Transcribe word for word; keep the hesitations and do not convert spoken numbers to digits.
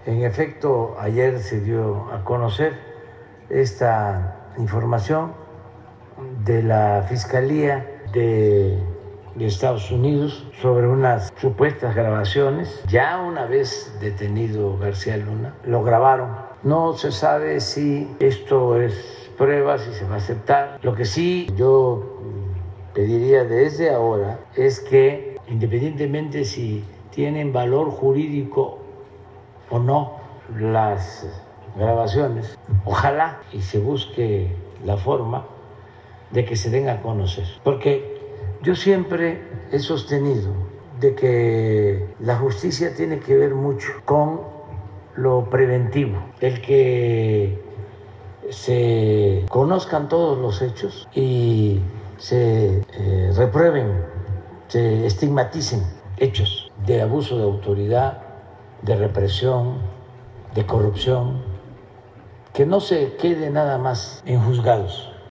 En efecto, ayer se dio a conocer esta información de la Fiscalía de, de Estados Unidos sobre unas supuestas grabaciones. Ya una vez detenido García Luna, lo grabaron. No se sabe si esto es prueba, si se va a aceptar. Lo que sí yo pediría desde ahora es que, independientemente si tienen valor jurídico o no las grabaciones, ojalá y se busque la forma de que se den a conocer. Porque yo siempre he sostenido de que la justicia tiene que ver mucho con lo preventivo, el que se conozcan todos los hechos y se eh, reprueben, se estigmaticen hechos de abuso de autoridad, de represión, de corrupción, que no se quede nada más en juzgados,